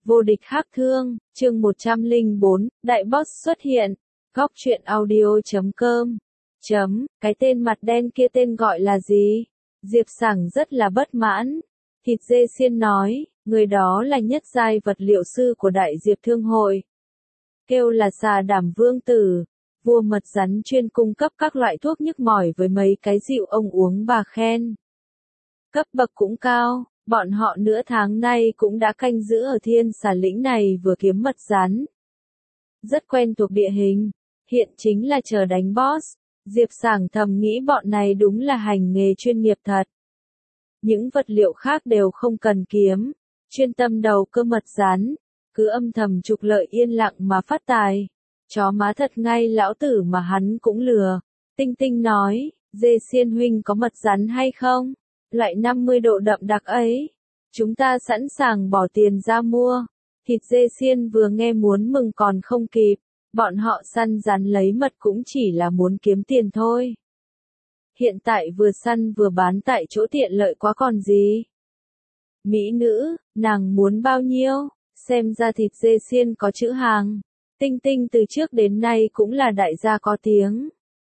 Vô địch hắc thương, chương 104, Đại Boss xuất hiện. Góc truyện audio.com. Cái tên mặt đen kia tên gọi là gì? Diệp Sảng rất là bất mãn. Thịt dê xiên nói, người đó là nhất giai vật liệu sư của Đại Diệp Thương hội. Kêu là Xà Đảm Vương Tử, vua mật rắn chuyên cung cấp các loại thuốc nhức mỏi với mấy cái rượu ông uống bà khen. Cấp bậc cũng cao, bọn họ nửa tháng nay cũng đã canh giữ ở Thiên Xà lĩnh này vừa kiếm mật rắn. Rất quen thuộc địa hình, hiện chính là chờ đánh boss. Diệp Sảng thầm nghĩ bọn này đúng là hành nghề chuyên nghiệp thật. Những vật liệu khác đều không cần kiếm, chuyên tâm đầu cơ mật rắn, cứ âm thầm trục lợi yên lặng mà phát tài. Chó má thật ngay lão tử mà hắn cũng lừa. Tinh Tinh nói, dê xiên huynh có mật rắn hay không? Loại 50 độ đậm đặc ấy. Chúng ta sẵn sàng bỏ tiền ra mua. Thịt dê xiên vừa nghe muốn mừng còn không kịp. Bọn họ săn rắn lấy mật cũng chỉ là muốn kiếm tiền thôi. Hiện tại vừa săn vừa bán tại chỗ tiện lợi quá còn gì. Mỹ nữ, nàng muốn bao nhiêu? Xem ra thịt dê xiên có chữ hàng. Tinh Tinh từ trước đến nay cũng là đại gia có tiếng.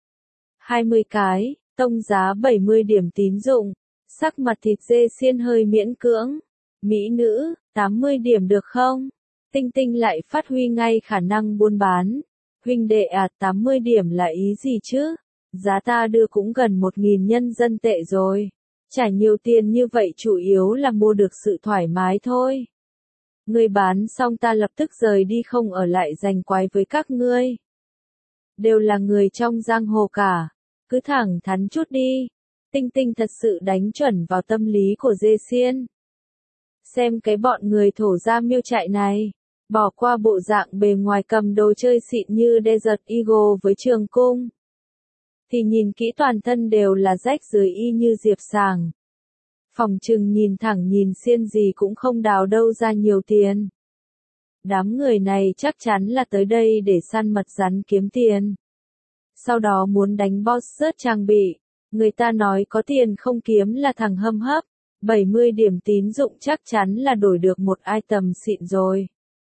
20 cái, tông giá 70 điểm tín dụng. Sắc mặt thịt dê xiên hơi miễn cưỡng. Mỹ nữ, 80 điểm được không? Tinh Tinh lại phát huy ngay khả năng buôn bán. Huynh đệ à, 80 điểm là ý gì chứ? Giá ta đưa cũng gần 1.000 nhân dân tệ rồi. Trả nhiều tiền như vậy chủ yếu là mua được sự thoải mái thôi. Ngươi bán xong ta lập tức rời đi không ở lại giành quái với các ngươi. Đều là người trong giang hồ cả. Cứ thẳng thắn chút đi. Tinh Tinh thật sự đánh chuẩn vào tâm lý của dê xiên. Xem cái bọn người thổ ra miêu trại này. Bỏ qua bộ dạng bề ngoài cầm đồ chơi xịn như Desert Eagle với trường cung. Thì nhìn kỹ toàn thân đều là rách rưới y như Diệp Sảng. Phòng trừng nhìn thẳng nhìn xiên gì cũng không đào đâu ra nhiều tiền. Đám người này chắc chắn là tới đây để săn mật rắn kiếm tiền. Sau đó muốn đánh boss rớt trang bị. Người ta nói có tiền không kiếm là thằng hâm hấp. 70 điểm tín dụng chắc chắn là đổi được một item xịn rồi.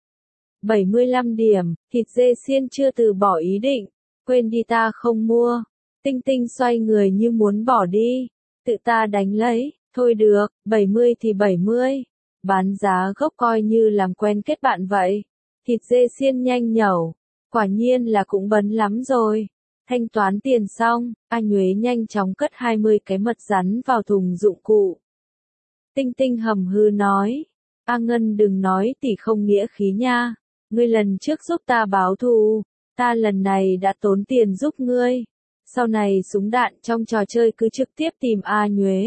75 điểm, thịt dê xiên chưa từ bỏ ý định. Quên đi ta không mua. Tinh Tinh xoay người như muốn bỏ đi. Tự ta đánh lấy. Thôi được, 70 thì 70. Bán giá gốc coi như làm quen kết bạn vậy. Thịt dê xiên nhanh nhẩu. Quả nhiên là cũng bấn lắm rồi. Thanh toán tiền xong, A Nhuế nhanh chóng cất 20 cái mật rắn vào thùng dụng cụ. Tinh Tinh hầm hư nói. A Ngân đừng nói tỷ không nghĩa khí nha. Ngươi lần trước giúp ta báo thù. Ta lần này đã tốn tiền giúp ngươi. Sau này súng đạn trong trò chơi cứ trực tiếp tìm A Nhuế.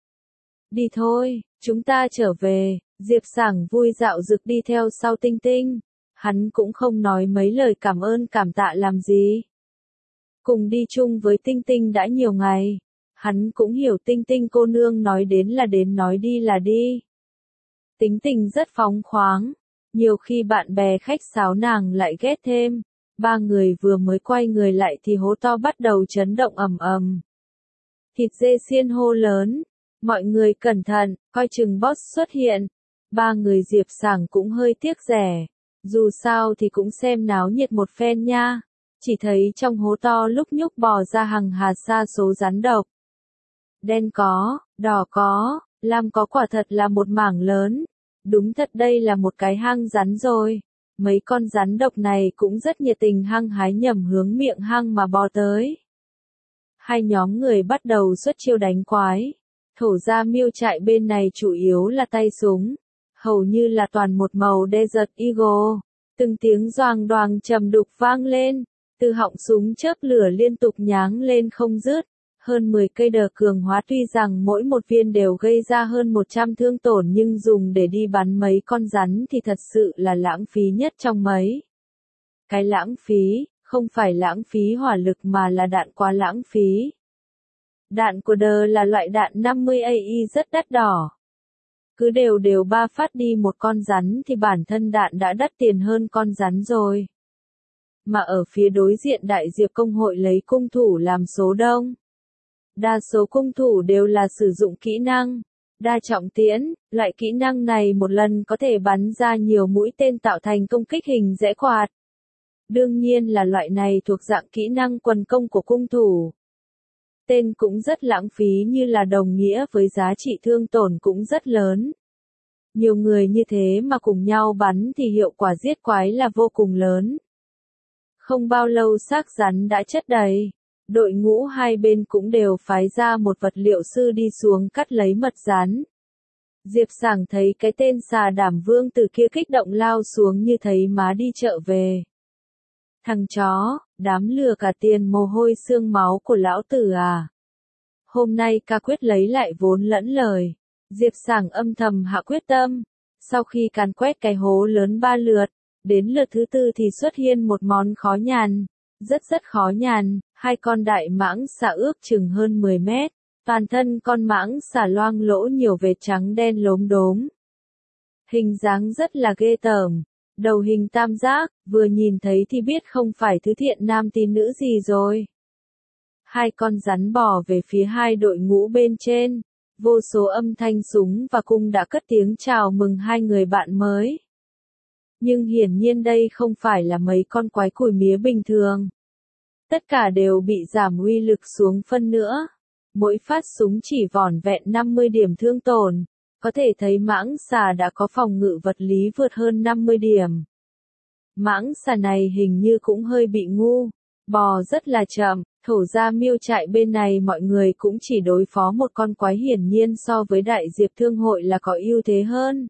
Đi thôi, chúng ta trở về. Diệp Sảng vui dạo dực đi theo sau Tinh Tinh. Hắn cũng không nói mấy lời cảm ơn cảm tạ làm gì. Cùng đi chung với Tinh Tinh đã nhiều ngày. Hắn cũng hiểu Tinh Tinh cô nương nói đến là đến nói đi là đi. Tính tình rất phóng khoáng. Nhiều khi bạn bè khách sáo nàng lại ghét thêm. Ba người vừa mới quay người lại thì hố to bắt đầu chấn động ầm ầm. Thịt dê xiên hô lớn. Mọi người cẩn thận, coi chừng boss xuất hiện. Ba người Diệp Sảng cũng hơi tiếc rẻ. Dù sao thì cũng xem náo nhiệt một phen nha. Chỉ thấy trong hố to lúc nhúc bò ra hàng hà sa số rắn độc. Đen có, đỏ có, lam có, quả thật là một mảng lớn. Đúng thật đây là một cái hang rắn rồi. Mấy con rắn độc này cũng rất nhiệt tình hăng hái nhằm hướng miệng hang mà bò tới. Hai nhóm người bắt đầu xuất chiêu đánh quái. Thổ ra miêu trại bên này chủ yếu là tay súng. Hầu như là toàn một màu Desert Eagle. Từng tiếng doàng đoàng trầm đục vang lên. Từ họng súng chớp lửa liên tục nháng lên không dứt. Hơn 10 cây đờ cường hóa tuy rằng mỗi một viên đều gây ra hơn 100 thương tổn nhưng dùng để đi bắn mấy con rắn thì thật sự là lãng phí nhất trong mấy. Cái lãng phí, không phải lãng phí hỏa lực mà là đạn quá lãng phí. Đạn của đờ là loại đạn 50 AI rất đắt đỏ. Cứ đều 3 phát đi một con rắn thì bản thân đạn đã đắt tiền hơn con rắn rồi. Mà ở phía đối diện Đại Diệp Công hội lấy cung thủ làm số đông. Đa số cung thủ đều là sử dụng kỹ năng. Đa trọng tiễn, loại kỹ năng này một lần có thể bắn ra nhiều mũi tên tạo thành công kích hình rẽ quạt. Đương nhiên là loại này thuộc dạng kỹ năng quần công của cung thủ. Tên cũng rất lãng phí như là đồng nghĩa với giá trị thương tổn cũng rất lớn. Nhiều người như thế mà cùng nhau bắn thì hiệu quả giết quái là vô cùng lớn. Không bao lâu xác rắn đã chất đầy. Đội ngũ hai bên cũng đều phái ra một vật liệu sư đi xuống cắt lấy mật rắn. Diệp Sảng thấy cái tên xà đảm vương từ kia kích động lao xuống như thấy má đi chợ về. Thằng chó, đám lừa cả tiền mồ hôi xương máu của lão tử à. Hôm nay ca quyết lấy lại vốn lẫn lời. Diệp Sảng âm thầm hạ quyết tâm. Sau khi càn quét cái hố lớn 3 lượt, đến lượt thứ 4 thì xuất hiện một món khó nhằn. Rất khó nhằn, hai con đại mãng xà ước chừng hơn 10 mét. Toàn thân con mãng xà loang lỗ nhiều vệt trắng đen lốm đốm. Hình dáng rất là ghê tởm. Đầu hình tam giác, vừa nhìn thấy thì biết không phải thứ thiện nam tín nữ gì rồi. Hai con rắn bò về phía hai đội ngũ bên trên. Vô số âm thanh súng và cung đã cất tiếng chào mừng hai người bạn mới. Nhưng hiển nhiên đây không phải là mấy con quái củi mía bình thường. Tất cả đều bị giảm uy lực xuống phân nữa. Mỗi phát súng chỉ vỏn vẹn 50 điểm thương tổn. Có thể thấy mãng xà đã có phòng ngự vật lý vượt hơn 50 điểm. Mãng xà này hình như cũng hơi bị ngu. Bò rất là chậm, thổ ra miêu trại bên này mọi người cũng chỉ đối phó một con quái hiển nhiên so với đại diệp thương hội là có ưu thế hơn.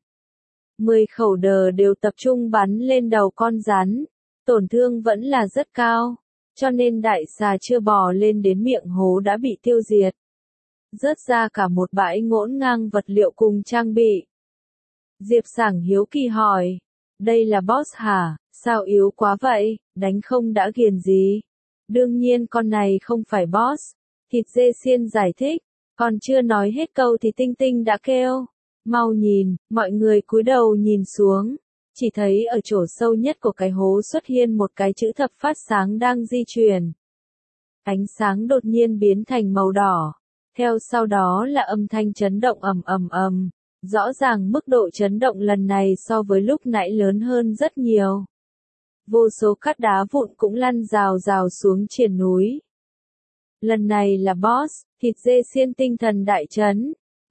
10 khẩu đờ đều tập trung bắn lên đầu con rắn. Tổn thương vẫn là rất cao. Cho nên đại xà chưa bò lên đến miệng hố đã bị tiêu diệt. Rớt ra cả một bãi ngổn ngang vật liệu cùng trang bị. Diệp Sảng hiếu kỳ hỏi. Đây là boss hả? Sao yếu quá vậy? Đánh không đã ghiền gì? Đương nhiên con này không phải boss. Thịt dê xiên giải thích. Còn chưa nói hết câu thì Tinh Tinh đã kêu. Mau nhìn, mọi người cúi đầu nhìn xuống. Chỉ thấy ở chỗ sâu nhất của cái hố xuất hiện một cái chữ thập phát sáng đang di chuyển. Ánh sáng đột nhiên biến thành màu đỏ. Theo sau đó là âm thanh chấn động ầm ầm ầm. Rõ ràng mức độ chấn động lần này so với lúc nãy lớn hơn rất nhiều. Vô số cát đá vụn cũng lăn rào rào xuống triển núi. Lần này là boss, thịt dê xiên tinh thần đại chấn.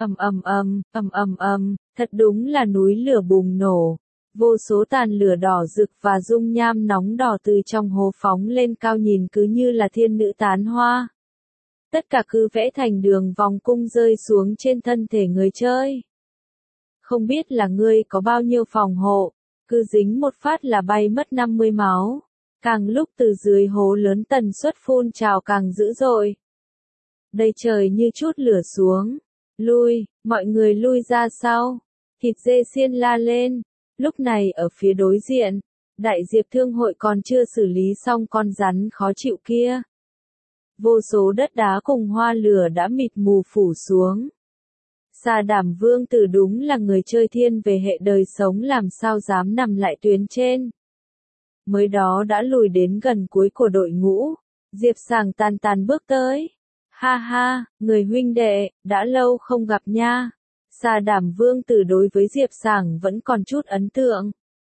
Thật đúng là núi lửa bùng nổ. Vô số tàn lửa đỏ rực và dung nham nóng đỏ từ trong hố phóng lên cao nhìn cứ như là thiên nữ tán hoa. Tất cả cứ vẽ thành đường vòng cung rơi xuống trên thân thể người chơi. Không biết là ngươi có bao nhiêu phòng hộ, cứ dính một phát là bay mất 50 máu. Càng lúc từ dưới hố lớn tần suất phun trào càng dữ dội. Đây trời như chút lửa xuống. Lui, mọi người lui ra sau. Thịt dê xiên la lên. Lúc này ở phía đối diện, đại diệp thương hội còn chưa xử lý xong con rắn khó chịu kia. Vô số đất đá cùng hoa lửa đã mịt mù phủ xuống. Xà đảm vương tử đúng là người chơi thiên về hệ đời sống làm sao dám nằm lại tuyến trên. Mới đó đã lùi đến gần cuối của đội ngũ. Diệp Sảng tàn bước tới. Ha ha, người huynh đệ, đã lâu không gặp nha. Xà đảm vương tử đối với Diệp Sảng vẫn còn chút ấn tượng.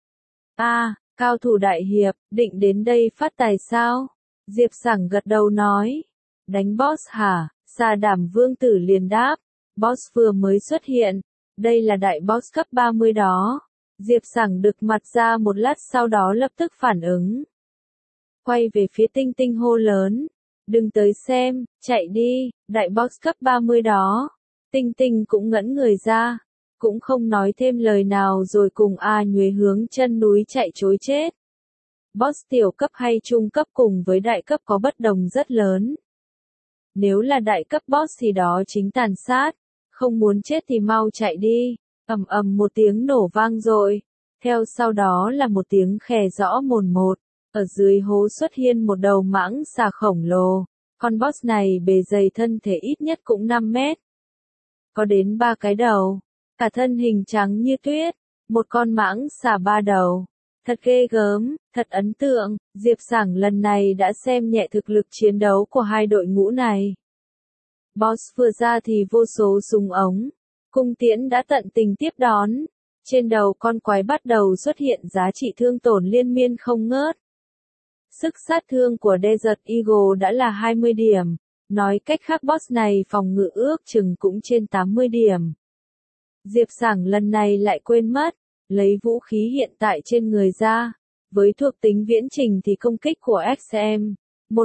Cao thủ đại hiệp, định đến đây phát tài sao? Diệp Sảng gật đầu nói. Đánh boss hả? Xà đảm vương tử liền đáp. Boss vừa mới xuất hiện. Đây là đại boss cấp 30 đó. Diệp Sảng đực mặt ra một lát sau đó lập tức phản ứng. Quay về phía Tinh Tinh hô lớn. Đừng tới xem, chạy đi, đại boss cấp 30 đó. Tinh Tinh cũng ngẩn người ra. Cũng không nói thêm lời nào rồi cùng Nhuế hướng chân núi chạy trối chết. Boss tiểu cấp hay trung cấp cùng với đại cấp có bất đồng rất lớn. Nếu là đại cấp boss thì đó chính tàn sát. Không muốn chết thì mau chạy đi. Một tiếng nổ vang rồi. Theo sau đó là một tiếng khè rõ mồn một. Ở dưới hố xuất hiện một đầu mãng xà khổng lồ. Con boss này bề dày thân thể ít nhất cũng 5 mét. Có đến 3 cái đầu. Cả thân hình trắng như tuyết. Một con mãng xà 3 đầu. Thật ghê gớm, thật ấn tượng. Diệp Sảng lần này đã xem nhẹ thực lực chiến đấu của hai đội ngũ này. Boss vừa ra thì vô số súng ống. Cung tiễn đã tận tình tiếp đón. Trên đầu con quái bắt đầu xuất hiện giá trị thương tổn liên miên không ngớt. Sức sát thương của Desert Eagle đã là 20 điểm. Nói cách khác boss này phòng ngự ước chừng cũng trên 80 điểm. Diệp Sảng lần này lại quên mất, lấy vũ khí hiện tại trên người ra. Với thuộc tính viễn trình thì công kích của XM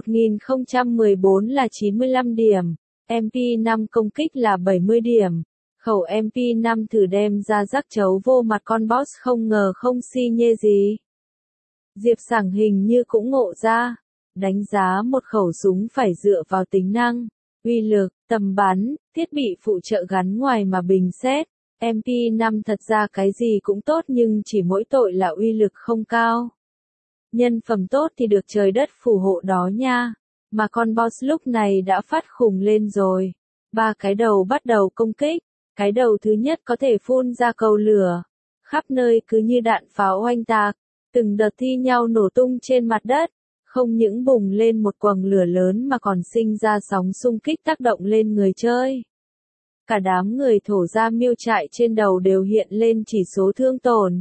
1014 là 95 điểm, MP5 công kích là 70 điểm. Khẩu MP5 thử đem ra rắc chấu vô mặt con boss không ngờ không si nhê gì. Diệp Sảng hình như cũng ngộ ra, đánh giá một khẩu súng phải dựa vào tính năng, uy lực, tầm bắn, thiết bị phụ trợ gắn ngoài mà bình xét. MP5 thật ra cái gì cũng tốt nhưng chỉ mỗi tội là uy lực không cao. Nhân phẩm tốt thì được trời đất phù hộ đó nha. Mà con boss lúc này đã phát khùng lên rồi. 3 cái đầu bắt đầu công kích. Cái đầu thứ nhất có thể phun ra cầu lửa. Khắp nơi cứ như đạn pháo oanh tạc. Từng đợt thi nhau nổ tung trên mặt đất. Không những bùng lên một quầng lửa lớn mà còn sinh ra sóng xung kích tác động lên người chơi. Cả đám người thổ ra miêu trại trên đầu đều hiện lên chỉ số thương tổn.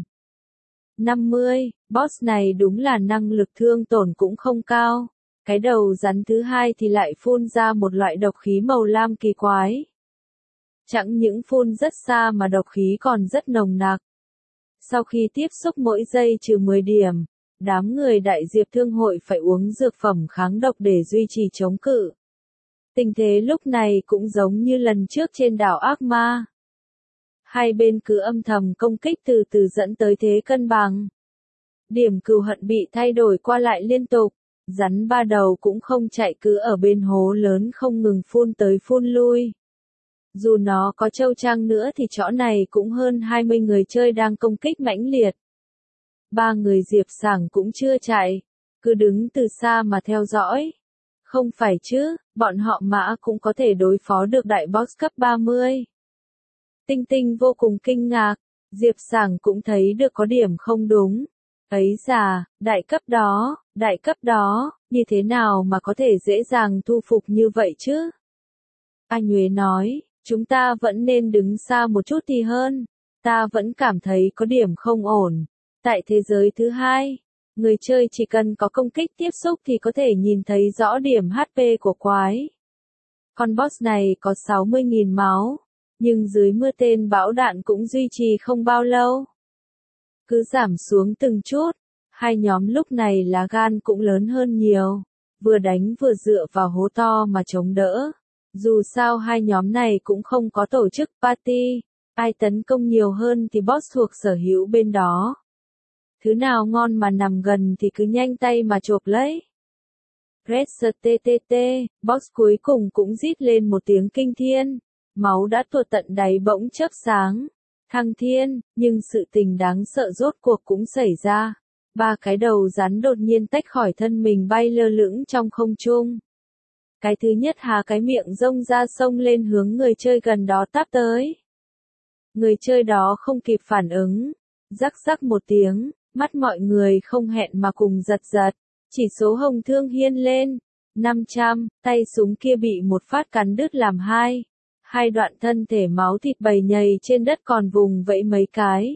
50, boss này đúng là năng lực thương tổn cũng không cao. Cái đầu rắn thứ hai thì lại phun ra một loại độc khí màu lam kỳ quái. Chẳng những phun rất xa mà độc khí còn rất nồng nặc. Sau khi tiếp xúc mỗi giây trừ 10 điểm, đám người đại diệp thương hội phải uống dược phẩm kháng độc để duy trì chống cự. Tình thế lúc này cũng giống như lần trước trên đảo Ác Ma. Hai bên cứ âm thầm công kích từ từ dẫn tới thế cân bằng. Điểm cừu hận bị thay đổi qua lại liên tục, rắn ba đầu cũng không chạy cứ ở bên hố lớn không ngừng phun tới phun lui. Dù nó có trâu trang nữa thì chỗ này cũng hơn 20 người chơi đang công kích mãnh liệt. 3 người Diệp Sảng cũng chưa chạy, cứ đứng từ xa mà theo dõi. Không phải chứ, bọn họ mã cũng có thể đối phó được đại boss cấp 30. Tinh Tinh vô cùng kinh ngạc, Diệp Sảng cũng thấy được có điểm không đúng. Ấy già, đại cấp đó, như thế nào mà có thể dễ dàng thu phục như vậy chứ? Anh Nhuế nói, chúng ta vẫn nên đứng xa một chút thì hơn. Ta vẫn cảm thấy có điểm không ổn. Tại thế giới thứ hai, người chơi chỉ cần có công kích tiếp xúc thì có thể nhìn thấy rõ điểm HP của quái. Con boss này có 60.000 máu, nhưng dưới mưa tên bão đạn cũng duy trì không bao lâu. Cứ giảm xuống từng chút, hai nhóm lúc này lá gan cũng lớn hơn nhiều, vừa đánh vừa dựa vào hố to mà chống đỡ. Dù sao hai nhóm này cũng không có tổ chức party, ai tấn công nhiều hơn thì boss thuộc sở hữu bên đó. Thứ nào ngon mà nằm gần thì cứ nhanh tay mà chộp lấy. Red TTT, boss cuối cùng cũng rít lên một tiếng kinh thiên, máu đã tuột tận đáy bỗng chớp sáng. Thăng thiên, nhưng sự tình đáng sợ rốt cuộc cũng xảy ra. 3 cái đầu rắn đột nhiên tách khỏi thân mình bay lơ lửng trong không trung. Cái thứ nhất há cái miệng rông ra xông lên hướng người chơi gần đó táp tới. Người chơi đó không kịp phản ứng. Rắc rắc một tiếng, mắt mọi người không hẹn mà cùng giật giật. Chỉ số hồng thương hiên lên. 500, tay súng kia bị một phát cắn đứt làm hai. Hai đoạn thân thể máu thịt bầy nhầy trên đất còn vùng vẫy mấy cái.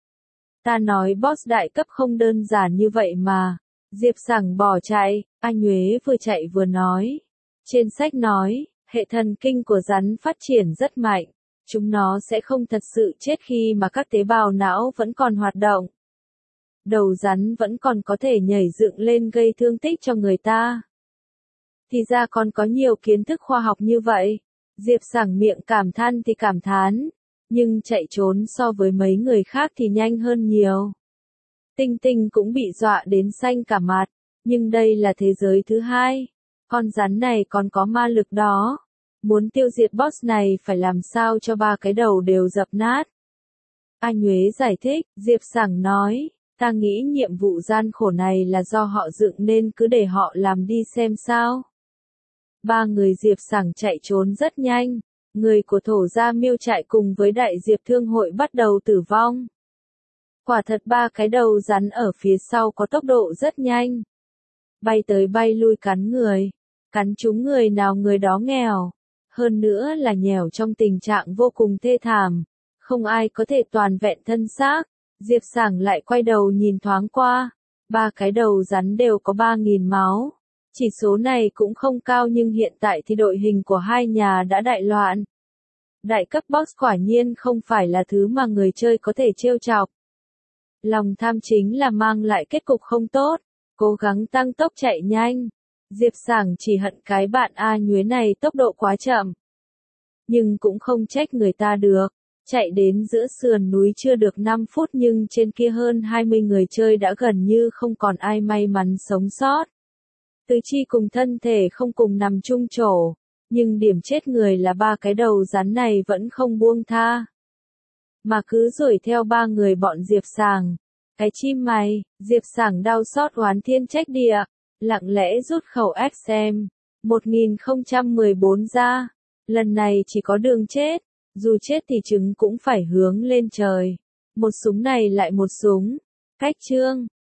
Ta nói boss đại cấp không đơn giản như vậy mà. Diệp Sảng bỏ chạy, anh Nhuế vừa chạy vừa nói. Trên sách nói, hệ thần kinh của rắn phát triển rất mạnh. Chúng nó sẽ không thật sự chết khi mà các tế bào não vẫn còn hoạt động. Đầu rắn vẫn còn có thể nhảy dựng lên gây thương tích cho người ta. Thì ra còn có nhiều kiến thức khoa học như vậy. Diệp Sảng miệng cảm than thì cảm thán, nhưng chạy trốn so với mấy người khác thì nhanh hơn nhiều. Tinh Tinh cũng bị dọa đến xanh cả mặt, nhưng đây là thế giới thứ hai. Con rắn này còn có ma lực đó. Muốn tiêu diệt boss này phải làm sao cho 3 cái đầu đều dập nát. Anh Nhuế giải thích, Diệp Sảng nói, ta nghĩ nhiệm vụ gian khổ này là do họ dựng nên cứ để họ làm đi xem sao. 3 người Diệp Sảng chạy trốn rất nhanh, người của thổ gia miêu trại cùng với đại diệp thương hội bắt đầu tử vong. Quả thật 3 cái đầu rắn ở phía sau có tốc độ rất nhanh. Bay tới bay lui cắn người, cắn trúng người nào người đó nghèo. Hơn nữa là nhèo trong tình trạng vô cùng thê thảm. Không ai có thể toàn vẹn thân xác. Diệp Sảng lại quay đầu nhìn thoáng qua. 3 cái đầu rắn đều có 3.000 máu. Chỉ số này cũng không cao nhưng hiện tại thì đội hình của hai nhà đã đại loạn. Đại cấp boss quả nhiên không phải là thứ mà người chơi có thể trêu chọc. Lòng tham chính là mang lại kết cục không tốt. Cố gắng tăng tốc chạy nhanh. Diệp Sảng chỉ hận cái bạn A Nhuế này tốc độ quá chậm. Nhưng cũng không trách người ta được. Chạy đến giữa sườn núi chưa được 5 phút nhưng trên kia hơn 20 người chơi đã gần như không còn ai may mắn sống sót. Tứ chi cùng thân thể không cùng nằm chung chỗ. Nhưng điểm chết người là 3 cái đầu rắn này vẫn không buông tha. Mà cứ đuổi theo 3 người bọn Diệp Sảng. Cái chim mày, Diệp Sảng đau xót oán thiên trách địa. Lặng lẽ rút khẩu XM 1014 ra. Lần này chỉ có đường chết. Dù chết thì trứng cũng phải hướng lên trời. Một súng này lại một súng. Cách chương.